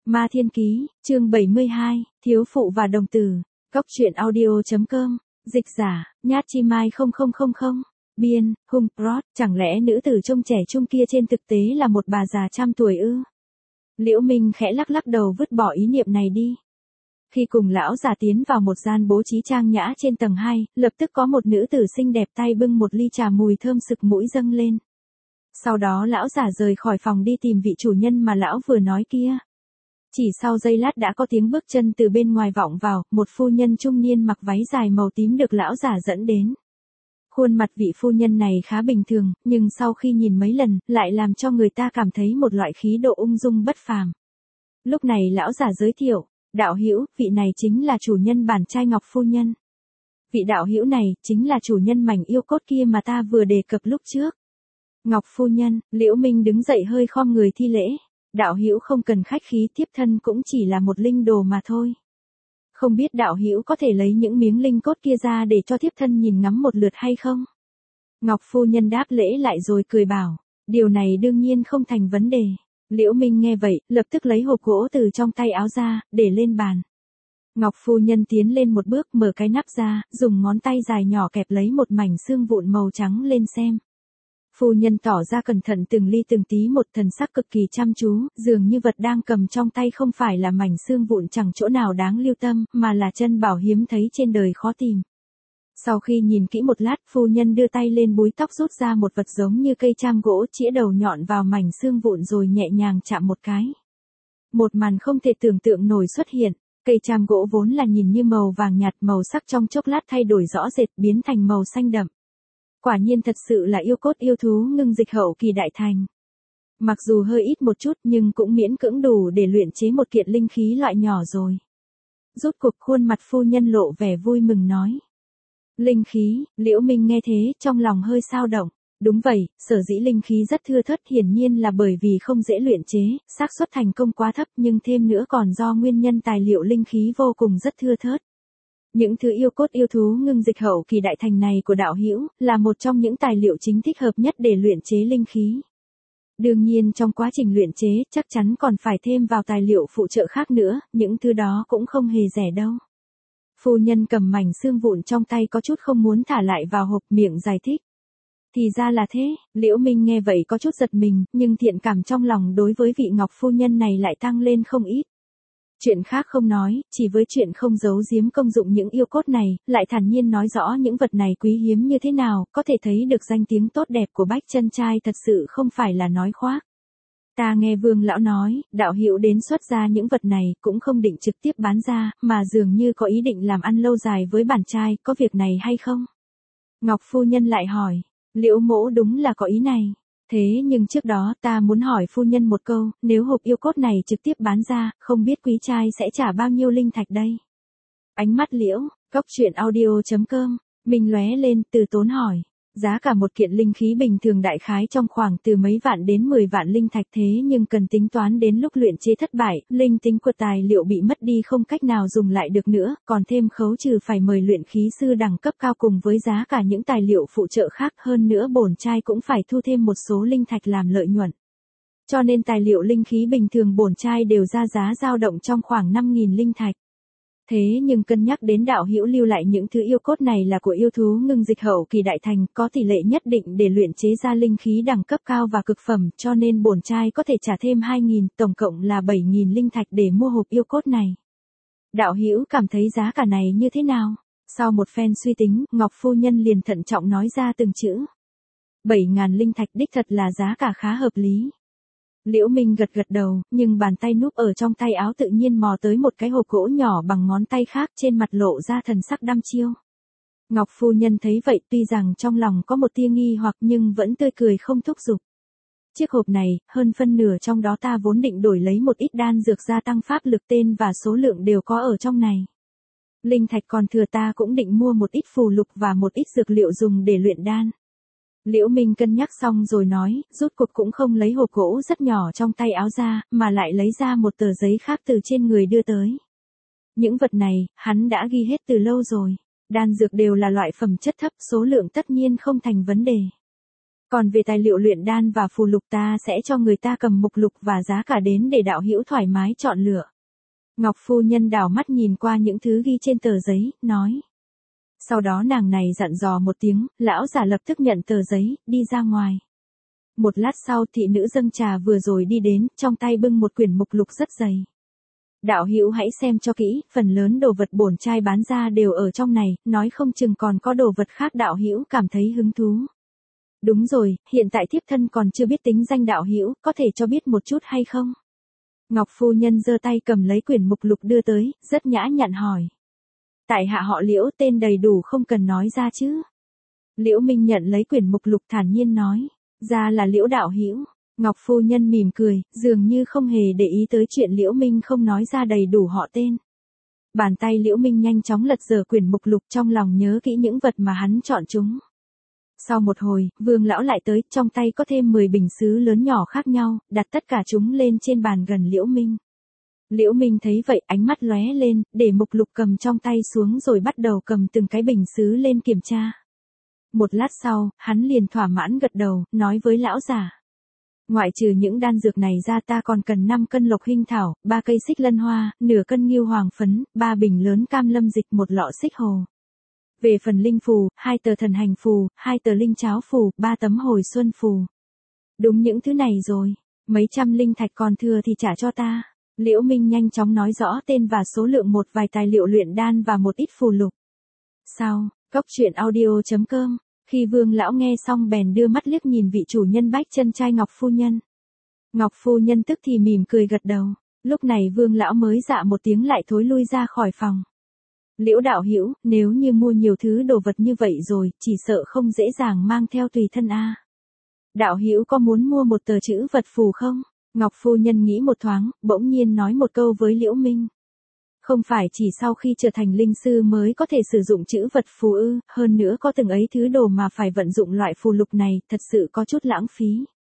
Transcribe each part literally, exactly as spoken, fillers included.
Ma Thiên Ký, chương bảy mươi hai, Thiếu phụ và đồng tử. Góc truyện audio.com, dịch giả, Nhát Chi Mai không không không không, biên, Hung Prot, chẳng lẽ nữ tử trông trẻ trung kia trên thực tế là một bà già trăm tuổi ư? Liễu Minh khẽ lắc lắc đầu vứt bỏ ý niệm này đi. Khi cùng lão già tiến vào một gian bố trí trang nhã trên tầng hai, lập tức có một nữ tử xinh đẹp tay bưng một ly trà mùi thơm sực mũi dâng lên. Sau đó lão già rời khỏi phòng đi tìm vị chủ nhân mà lão vừa nói kia. Chỉ sau giây lát đã có tiếng bước chân từ bên ngoài vọng vào, một phu nhân trung niên mặc váy dài màu tím được lão già dẫn đến. Khuôn mặt vị phu nhân này khá bình thường, nhưng sau khi nhìn mấy lần, lại làm cho người ta cảm thấy một loại khí độ ung dung bất phàm. Lúc này lão già giới thiệu, đạo hữu, vị này chính là chủ nhân bản trai Ngọc phu nhân. Vị đạo hữu này chính là chủ nhân mảnh yêu cốt kia mà ta vừa đề cập lúc trước. Ngọc phu nhân, Liễu Minh đứng dậy hơi khom người thi lễ. Đạo hữu không cần khách khí, tiếp thân cũng chỉ là một linh đồ mà thôi. Không biết đạo hữu có thể lấy những miếng linh cốt kia ra để cho tiếp thân nhìn ngắm một lượt hay không? Ngọc phu nhân đáp lễ lại rồi cười bảo, điều này đương nhiên không thành vấn đề. Liễu Minh nghe vậy, lập tức lấy hộp gỗ từ trong tay áo ra, để lên bàn. Ngọc phu nhân tiến lên một bước mở cái nắp ra, dùng ngón tay dài nhỏ kẹp lấy một mảnh xương vụn màu trắng lên xem. Phu nhân tỏ ra cẩn thận từng ly từng tí một, thần sắc cực kỳ chăm chú, dường như vật đang cầm trong tay không phải là mảnh xương vụn chẳng chỗ nào đáng lưu tâm, mà là chân bảo hiếm thấy trên đời khó tìm. Sau khi nhìn kỹ một lát, phu nhân đưa tay lên búi tóc rút ra một vật giống như cây cham gỗ, chĩa đầu nhọn vào mảnh xương vụn rồi nhẹ nhàng chạm một cái. Một màn không thể tưởng tượng nổi xuất hiện, cây cham gỗ vốn là nhìn như màu vàng nhạt, màu sắc trong chốc lát thay đổi rõ rệt, biến thành màu xanh đậm. Quả nhiên thật sự là yêu cốt yêu thú ngưng dịch hậu kỳ đại thành. Mặc dù hơi ít một chút nhưng cũng miễn cưỡng đủ để luyện chế một kiện linh khí loại nhỏ rồi. Rút cuộc khuôn mặt phu nhân lộ vẻ vui mừng nói. Linh khí, Liễu Minh nghe thế trong lòng hơi xao động. Đúng vậy, sở dĩ linh khí rất thưa thớt hiển nhiên là bởi vì không dễ luyện chế, xác suất thành công quá thấp, nhưng thêm nữa còn do nguyên nhân tài liệu linh khí vô cùng rất thưa thớt. Những thứ yêu cốt yêu thú ngưng dịch hậu kỳ đại thành này của đạo hữu là một trong những tài liệu chính thích hợp nhất để luyện chế linh khí. Đương nhiên trong quá trình luyện chế chắc chắn còn phải thêm vào tài liệu phụ trợ khác nữa, những thứ đó cũng không hề rẻ đâu. Phu nhân cầm mảnh xương vụn trong tay có chút không muốn thả lại vào hộp, miệng giải thích. Thì ra là thế, Liễu Minh nghe vậy có chút giật mình, nhưng thiện cảm trong lòng đối với vị Ngọc phu nhân này lại tăng lên không ít. Chuyện khác không nói, chỉ với chuyện không giấu giếm công dụng những yêu cốt này, lại thản nhiên nói rõ những vật này quý hiếm như thế nào, có thể thấy được danh tiếng tốt đẹp của Bách Chân Trai thật sự không phải là nói khoác. Ta nghe Vương lão nói, đạo hữu đến xuất ra những vật này cũng không định trực tiếp bán ra, mà dường như có ý định làm ăn lâu dài với bản trai, có việc này hay không? Ngọc phu nhân lại hỏi, Liễu mỗ đúng là có ý này. Thế nhưng trước đó ta muốn hỏi phu nhân một câu, nếu hộp yêu cốt này trực tiếp bán ra, không biết quý trai sẽ trả bao nhiêu linh thạch đây? Ánh mắt Liễu, góc truyện audio.com, mình lóe lên, từ tốn hỏi. Giá cả một kiện linh khí bình thường đại khái trong khoảng từ mấy vạn đến mười vạn linh thạch, thế nhưng cần tính toán đến lúc luyện chế thất bại, linh tính của tài liệu bị mất đi không cách nào dùng lại được nữa, còn thêm khấu trừ phải mời luyện khí sư đẳng cấp cao cùng với giá cả những tài liệu phụ trợ khác, hơn nữa bổn trai cũng phải thu thêm một số linh thạch làm lợi nhuận. Cho nên tài liệu linh khí bình thường bổn trai đều ra giá dao động trong khoảng năm nghìn linh thạch. Thế nhưng cân nhắc đến đạo hữu lưu lại những thứ yêu cốt này là của yêu thú ngưng dịch hậu kỳ đại thành, có tỷ lệ nhất định để luyện chế ra linh khí đẳng cấp cao và cực phẩm, cho nên bổn trai có thể trả thêm hai nghìn, tổng cộng là bảy nghìn linh thạch để mua hộp yêu cốt này. Đạo hữu cảm thấy giá cả này như thế nào? Sau một phen suy tính, Ngọc phu nhân liền thận trọng nói ra từng chữ. bảy nghìn linh thạch đích thật là giá cả khá hợp lý. Liễu Minh gật gật đầu, nhưng bàn tay núp ở trong tay áo tự nhiên mò tới một cái hộp gỗ nhỏ bằng ngón tay khác, trên mặt lộ ra thần sắc đăm chiêu. Ngọc phu nhân thấy vậy tuy rằng trong lòng có một tia nghi hoặc nhưng vẫn tươi cười không thúc giục. Chiếc hộp này, hơn phân nửa trong đó ta vốn định đổi lấy một ít đan dược gia tăng pháp lực, tên và số lượng đều có ở trong này. Linh thạch còn thừa ta cũng định mua một ít phù lục và một ít dược liệu dùng để luyện đan. Liễu Minh cân nhắc xong rồi nói, rút cuộc cũng không lấy hộp gỗ rất nhỏ trong tay áo ra, mà lại lấy ra một tờ giấy khác từ trên người đưa tới. Những vật này, hắn đã ghi hết từ lâu rồi. Đan dược đều là loại phẩm chất thấp, số lượng tất nhiên không thành vấn đề. Còn về tài liệu luyện đan và phù lục ta sẽ cho người ta cầm mục lục và giá cả đến để đạo hữu thoải mái chọn lựa. Ngọc phu nhân đảo mắt nhìn qua những thứ ghi trên tờ giấy, nói. Sau đó nàng này dặn dò một tiếng, lão giả lập tức nhận tờ giấy, đi ra ngoài. Một lát sau thị nữ dâng trà vừa rồi đi đến, trong tay bưng một quyển mục lục rất dày. Đạo hữu hãy xem cho kỹ, phần lớn đồ vật bổn trai bán ra đều ở trong này, nói không chừng còn có đồ vật khác đạo hữu cảm thấy hứng thú. Đúng rồi, hiện tại thiếp thân còn chưa biết tính danh đạo hữu, có thể cho biết một chút hay không? Ngọc phu nhân giơ tay cầm lấy quyển mục lục đưa tới, rất nhã nhặn hỏi. Tại hạ họ Liễu, tên đầy đủ không cần nói ra chứ? Liễu Minh nhận lấy quyển mục lục thản nhiên nói, ra là Liễu đạo hữu. Ngọc phu nhân mỉm cười, dường như không hề để ý tới chuyện Liễu Minh không nói ra đầy đủ họ tên. Bàn tay Liễu Minh nhanh chóng lật dở quyển mục lục, trong lòng nhớ kỹ những vật mà hắn chọn chúng. Sau một hồi, Vương lão lại tới, trong tay có thêm mười bình sứ lớn nhỏ khác nhau, đặt tất cả chúng lên trên bàn gần Liễu Minh. Liễu Minh thấy vậy, ánh mắt lóe lên, để mục lục cầm trong tay xuống rồi bắt đầu cầm từng cái bình sứ lên kiểm tra. Một lát sau, hắn liền thỏa mãn gật đầu, nói với lão giả. Ngoại trừ những đan dược này ra ta còn cần năm cân lộc hinh thảo, ba cây xích lân hoa, nửa cân nghiêu hoàng phấn, ba bình lớn cam lâm dịch, một lọ xích hồ. Về phần linh phù, hai tờ thần hành phù, hai tờ linh cháo phù, ba tấm hồi xuân phù. Đúng những thứ này rồi, mấy trăm linh thạch còn thừa thì trả cho ta. Liễu Minh nhanh chóng nói rõ tên và số lượng một vài tài liệu luyện đan và một ít phù lục. Sau, cốc truyện audio chấm com, khi Vương lão nghe xong bèn đưa mắt liếc nhìn vị chủ nhân bách chân trai Ngọc phu nhân. Ngọc phu nhân tức thì mỉm cười gật đầu, lúc này Vương lão mới dạ một tiếng lại thối lui ra khỏi phòng. Liễu đạo hữu, nếu như mua nhiều thứ đồ vật như vậy rồi, chỉ sợ không dễ dàng mang theo tùy thân a. Đạo hữu có muốn mua một tờ chữ vật phù không? Ngọc phu nhân nghĩ một thoáng, bỗng nhiên nói một câu với Liễu Minh. Không phải chỉ sau khi trở thành linh sư mới có thể sử dụng chữ vật phù ư, hơn nữa có từng ấy thứ đồ mà phải vận dụng loại phù lục này, thật sự có chút lãng phí.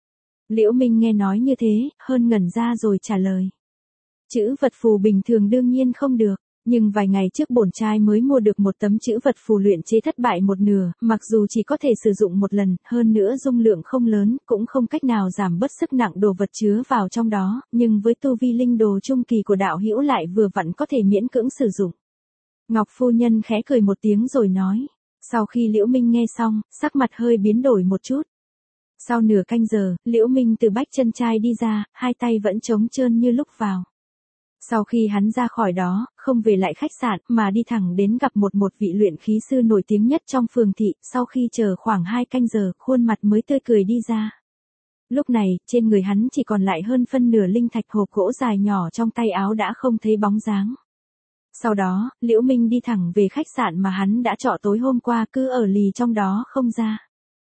Liễu Minh nghe nói như thế, hơn ngẩn ra rồi trả lời. Chữ vật phù bình thường đương nhiên không được. Nhưng vài ngày trước bổn trai mới mua được một tấm chữ vật phù luyện chế thất bại một nửa, mặc dù chỉ có thể sử dụng một lần, hơn nữa dung lượng không lớn, cũng không cách nào giảm bớt sức nặng đồ vật chứa vào trong đó, nhưng với tu vi linh đồ trung kỳ của đạo hữu lại vừa vặn có thể miễn cưỡng sử dụng. Ngọc phu nhân khẽ cười một tiếng rồi nói. Sau khi Liễu Minh nghe xong, sắc mặt hơi biến đổi một chút. Sau nửa canh giờ, Liễu Minh từ bách chân trai đi ra, hai tay vẫn trống trơn như lúc vào. Sau khi hắn ra khỏi đó, không về lại khách sạn mà đi thẳng đến gặp một một vị luyện khí sư nổi tiếng nhất trong phường thị, sau khi chờ khoảng hai canh giờ, khuôn mặt mới tươi cười đi ra. Lúc này, trên người hắn chỉ còn lại hơn phân nửa linh thạch hộp gỗ dài nhỏ trong tay áo đã không thấy bóng dáng. Sau đó, Liễu Minh đi thẳng về khách sạn mà hắn đã trọ tối hôm qua, cứ ở lì trong đó không ra.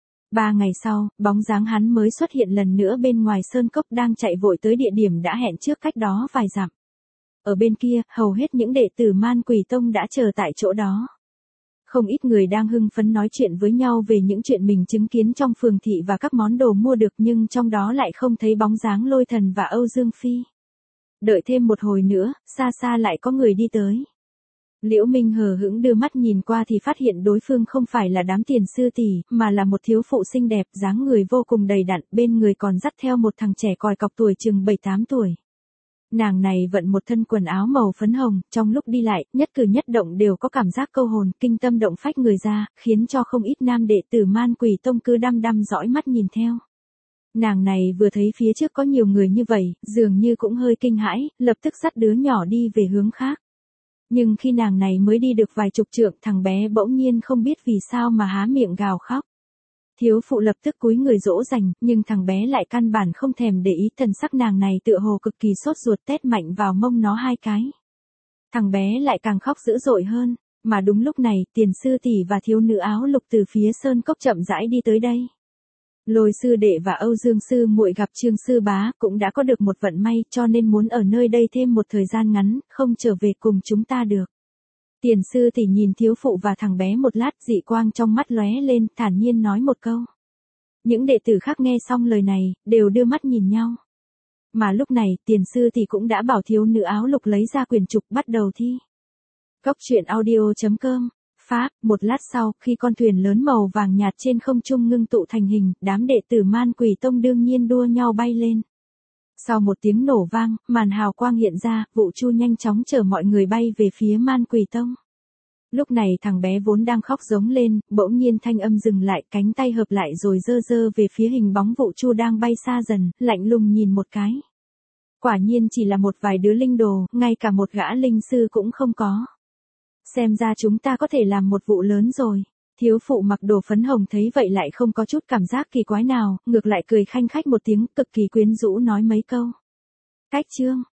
Ba ngày sau, bóng dáng hắn mới xuất hiện lần nữa bên ngoài sơn cốc đang chạy vội tới địa điểm đã hẹn trước cách đó vài dặm. Ở bên kia, hầu hết những đệ tử Man Quỷ Tông đã chờ tại chỗ đó. Không ít người đang hưng phấn nói chuyện với nhau về những chuyện mình chứng kiến trong phường thị và các món đồ mua được, nhưng trong đó lại không thấy bóng dáng Lôi Thần và Âu Dương Phi. Đợi thêm một hồi nữa, xa xa lại có người đi tới. Liễu Minh hờ hững đưa mắt nhìn qua thì phát hiện đối phương không phải là đám tiền sư tỷ, mà là một thiếu phụ xinh đẹp, dáng người vô cùng đầy đặn, bên người còn dắt theo một thằng trẻ còi cọc tuổi chừng bảy tám tuổi. Nàng này vận một thân quần áo màu phấn hồng, trong lúc đi lại, nhất cử nhất động đều có cảm giác câu hồn, kinh tâm động phách người ra, khiến cho không ít nam đệ tử Man Quỷ Tông cứ đăm đăm dõi mắt nhìn theo. Nàng này vừa thấy phía trước có nhiều người như vậy, dường như cũng hơi kinh hãi, lập tức dắt đứa nhỏ đi về hướng khác. Nhưng khi nàng này mới đi được vài chục trượng, thằng bé bỗng nhiên không biết vì sao mà há miệng gào khóc. Thiếu phụ lập tức cúi người dỗ dành, nhưng thằng bé lại căn bản không thèm để ý, thần sắc nàng này tựa hồ cực kỳ sốt ruột, tét mạnh vào mông nó hai cái. Thằng bé lại càng khóc dữ dội hơn, mà đúng lúc này, tiền sư tỷ và thiếu nữ áo lục từ phía sơn cốc chậm rãi đi tới đây. Lôi sư đệ và Âu Dương sư muội gặp Trương sư bá cũng đã có được một vận may, cho nên muốn ở nơi đây thêm một thời gian ngắn, không trở về cùng chúng ta được. Tiền sư tỷ nhìn thiếu phụ và thằng bé một lát, dị quang trong mắt lóe lên, thản nhiên nói một câu. Những đệ tử khác nghe xong lời này, đều đưa mắt nhìn nhau. Mà lúc này, tiền sư tỷ cũng đã bảo thiếu nữ áo lục lấy ra quyển trục bắt đầu thi. Cốc truyện audio chấm com Pháp, một lát sau, khi con thuyền lớn màu vàng nhạt trên không trung ngưng tụ thành hình, đám đệ tử Man Quỷ Tông đương nhiên đua nhau bay lên. Sau một tiếng nổ vang, màn hào quang hiện ra, Vũ Chu nhanh chóng chở mọi người bay về phía Man Quỷ Tông. Lúc này thằng bé vốn đang khóc giống lên, bỗng nhiên thanh âm dừng lại, cánh tay hợp lại rồi dơ dơ về phía hình bóng Vũ Chu đang bay xa dần, lạnh lùng nhìn một cái. Quả nhiên chỉ là một vài đứa linh đồ, ngay cả một gã linh sư cũng không có. Xem ra chúng ta có thể làm một vụ lớn rồi. Thiếu phụ mặc đồ phấn hồng thấy vậy lại không có chút cảm giác kỳ quái nào, ngược lại cười khanh khách một tiếng, cực kỳ quyến rũ nói mấy câu. Cách chương